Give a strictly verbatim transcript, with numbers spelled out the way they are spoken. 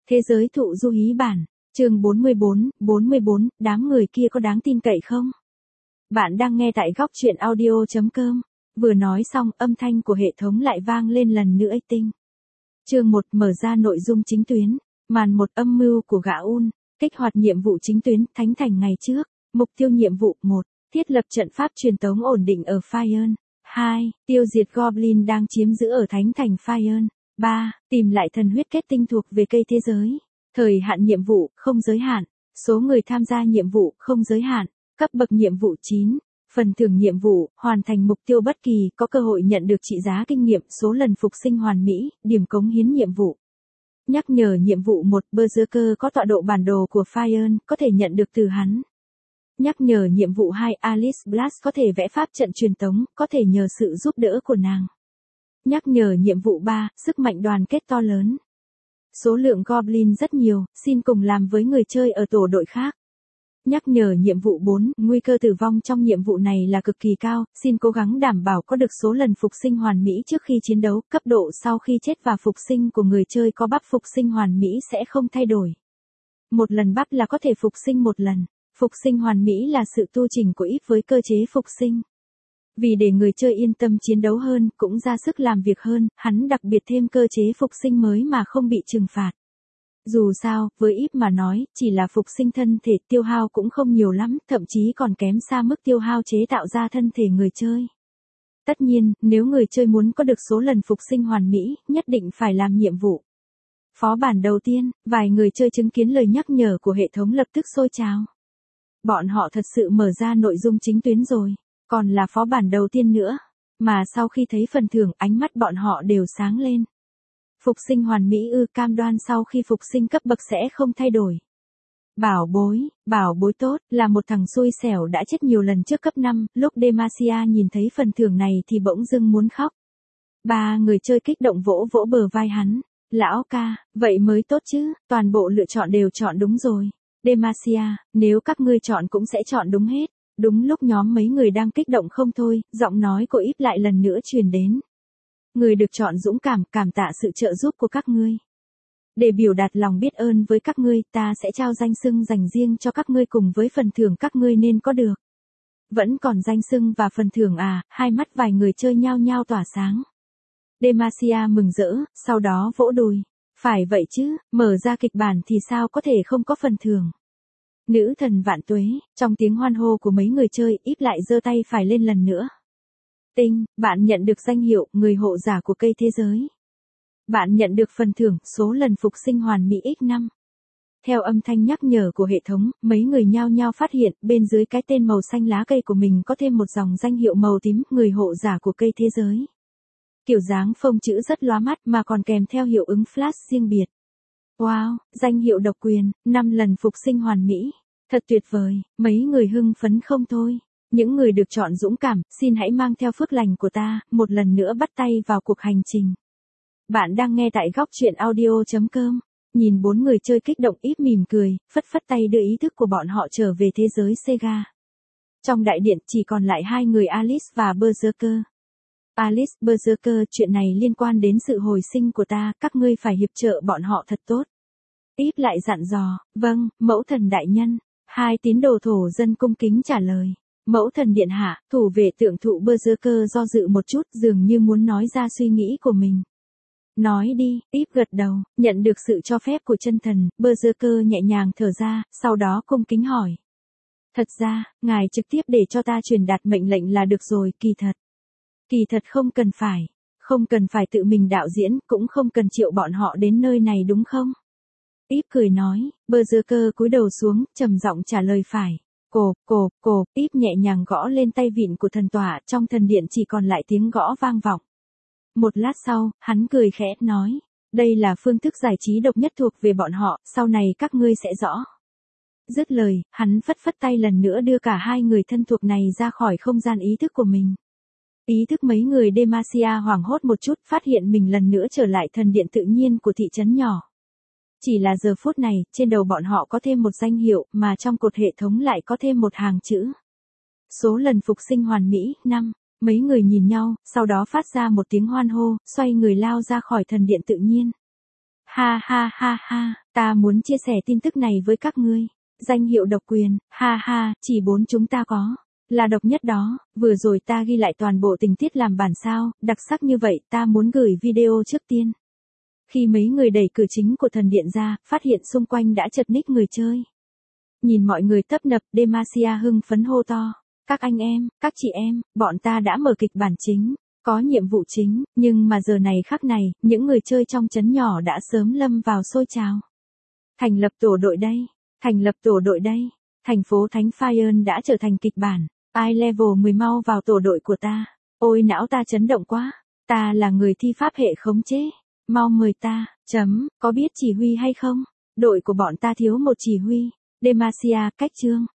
Thế giới thụ du hí bản, chương bốn mươi bốn, bốn mươi bốn, đám người kia có đáng tin cậy không? Bạn đang nghe tại góc truyện audio chấm com. Vừa nói xong, âm thanh của hệ thống lại vang lên lần nữa tinh. Chương một, mở ra nội dung chính tuyến. Màn một, âm mưu của gã Un, kích hoạt nhiệm vụ chính tuyến, Thánh Thành ngày trước. Mục tiêu nhiệm vụ một, thiết lập trận pháp truyền tống ổn định ở Faion. hai, tiêu diệt Goblin đang chiếm giữ ở Thánh Thành Faion. ba. Tìm lại thần huyết kết tinh thuộc về cây thế giới. Thời hạn nhiệm vụ, không giới hạn. Số người tham gia nhiệm vụ, không giới hạn. Cấp bậc nhiệm vụ chín. Phần thưởng nhiệm vụ, hoàn thành mục tiêu bất kỳ, có cơ hội nhận được trị giá kinh nghiệm, số lần phục sinh hoàn mỹ, điểm cống hiến nhiệm vụ. Nhắc nhở nhiệm vụ một, Berserker có tọa độ bản đồ của Faion, có thể nhận được từ hắn. Nhắc nhở nhiệm vụ hai, Alice Blast có thể vẽ pháp trận truyền tống, có thể nhờ sự giúp đỡ của nàng. Nhắc nhở nhiệm vụ ba, sức mạnh đoàn kết to lớn. Số lượng Goblin rất nhiều, xin cùng làm với người chơi ở tổ đội khác. Nhắc nhở nhiệm vụ bốn, nguy cơ tử vong trong nhiệm vụ này là cực kỳ cao, xin cố gắng đảm bảo có được số lần phục sinh hoàn mỹ trước khi chiến đấu, cấp độ sau khi chết và phục sinh của người chơi có bắp phục sinh hoàn mỹ sẽ không thay đổi. Một lần bắp là có thể phục sinh một lần, phục sinh hoàn mỹ là sự tu chỉnh của ít với cơ chế phục sinh. Vì để người chơi yên tâm chiến đấu hơn, cũng ra sức làm việc hơn, hắn đặc biệt thêm cơ chế phục sinh mới mà không bị trừng phạt. Dù sao, với ít mà nói, chỉ là phục sinh thân thể tiêu hao cũng không nhiều lắm, thậm chí còn kém xa mức tiêu hao chế tạo ra thân thể người chơi. Tất nhiên, nếu người chơi muốn có được số lần phục sinh hoàn mỹ, nhất định phải làm nhiệm vụ. Phó bản đầu tiên, vài người chơi chứng kiến lời nhắc nhở của hệ thống lập tức sôi trào. Bọn họ thật sự mở ra nội dung chính tuyến rồi. Còn là phó bản đầu tiên nữa, mà sau khi thấy phần thưởng ánh mắt bọn họ đều sáng lên. Phục sinh hoàn mỹ ư, cam đoan sau khi phục sinh cấp bậc sẽ không thay đổi. Bảo bối, bảo bối tốt, là một thằng xui xẻo đã chết nhiều lần trước cấp năm, lúc Demacia nhìn thấy phần thưởng này thì bỗng dưng muốn khóc. Ba người chơi kích động vỗ vỗ bờ vai hắn. Lão ca, vậy mới tốt chứ, toàn bộ lựa chọn đều chọn đúng rồi. Demacia, nếu các ngươi chọn cũng sẽ chọn đúng hết. Đúng lúc nhóm mấy người đang kích động không thôi, giọng nói của Íp lại lần nữa truyền đến. Người được chọn dũng cảm, cảm tạ sự trợ giúp của các ngươi. Để biểu đạt lòng biết ơn với các ngươi, ta sẽ trao danh xưng dành riêng cho các ngươi cùng với phần thưởng các ngươi nên có được. Vẫn còn danh xưng và phần thưởng à, hai mắt vài người chơi nhao nhao tỏa sáng. Demacia mừng rỡ, sau đó vỗ đùi. Phải vậy chứ, mở ra kịch bản thì sao có thể không có phần thưởng. Nữ thần vạn tuế, trong tiếng hoan hô của mấy người chơi, Íp lại giơ tay phải lên lần nữa. Tinh, bạn nhận được danh hiệu người hộ giả của cây thế giới. Bạn nhận được phần thưởng số lần phục sinh hoàn mỹ nhân năm. Theo âm thanh nhắc nhở của hệ thống, mấy người nhao nhao phát hiện bên dưới cái tên màu xanh lá cây của mình có thêm một dòng danh hiệu màu tím người hộ giả của cây thế giới. Kiểu dáng phông chữ rất lóa mắt mà còn kèm theo hiệu ứng flash riêng biệt. Wow, danh hiệu độc quyền, năm lần phục sinh hoàn mỹ. Thật tuyệt vời, mấy người hưng phấn không thôi. Những người được chọn dũng cảm, xin hãy mang theo phước lành của ta, một lần nữa bắt tay vào cuộc hành trình. Bạn đang nghe tại góc truyện audio chấm com. Nhìn bốn người chơi kích động Íp mỉm cười, phất phất tay đưa ý thức của bọn họ trở về thế giới Sega. Trong đại điện chỉ còn lại hai người Alice và Berserker. Alice, Berserker, chuyện này liên quan đến sự hồi sinh của ta, các ngươi phải hiệp trợ bọn họ thật tốt. Íp lại dặn dò, vâng, mẫu thần đại nhân. Hai tín đồ thổ dân cung kính trả lời. Mẫu thần điện hạ, thủ vệ tượng thụ Berserker do dự một chút dường như muốn nói ra suy nghĩ của mình. Nói đi, Íp gật đầu, nhận được sự cho phép của chân thần, Berserker nhẹ nhàng thở ra, sau đó cung kính hỏi. Thật ra, ngài trực tiếp để cho ta truyền đạt mệnh lệnh là được rồi, kỳ thật. Kỳ thật không cần phải, không cần phải tự mình đạo diễn, cũng không cần triệu bọn họ đến nơi này đúng không? Íp cười nói, Berserker cúi đầu xuống, trầm giọng trả lời phải. Cộp, cộp, cộp, Íp nhẹ nhàng gõ lên tay vịn của thần tỏa, trong thần điện chỉ còn lại tiếng gõ vang vọng. Một lát sau, hắn cười khẽ, nói, đây là phương thức giải trí độc nhất thuộc về bọn họ, sau này các ngươi sẽ rõ. Dứt lời, hắn phất phất tay lần nữa đưa cả hai người thân thuộc này ra khỏi không gian ý thức của mình. Ý thức mấy người Demacia hoảng hốt một chút, phát hiện mình lần nữa trở lại thần điện tự nhiên của thị trấn nhỏ. Chỉ là giờ phút này, trên đầu bọn họ có thêm một danh hiệu, mà trong cột hệ thống lại có thêm một hàng chữ. Số lần phục sinh hoàn mỹ, năm. Mấy người nhìn nhau, sau đó phát ra một tiếng hoan hô, xoay người lao ra khỏi thần điện tự nhiên. Ha ha ha ha, ta muốn chia sẻ tin tức này với các ngươi. Danh hiệu độc quyền, ha ha, chỉ bốn chúng ta có. Là độc nhất đó, vừa rồi ta ghi lại toàn bộ tình tiết làm bản sao, đặc sắc như vậy ta muốn gửi video trước tiên. Khi mấy người đẩy cửa chính của thần điện ra, phát hiện xung quanh đã chật ních người chơi. Nhìn mọi người tấp nập, Demacia hưng phấn hô to. Các anh em, các chị em, bọn ta đã mở kịch bản chính, có nhiệm vụ chính, nhưng mà giờ này khắc này, những người chơi trong trấn nhỏ đã sớm lâm vào sôi trào. Thành lập tổ đội đây, thành lập tổ đội đây, thành phố Thánh Fire đã trở thành kịch bản, ai level mười mau vào tổ đội của ta, ôi não ta chấn động quá, ta là người thi pháp hệ khống chế, mau mời ta, chấm, có biết chỉ huy hay không, đội của bọn ta thiếu một chỉ huy, Demacia, cách chương.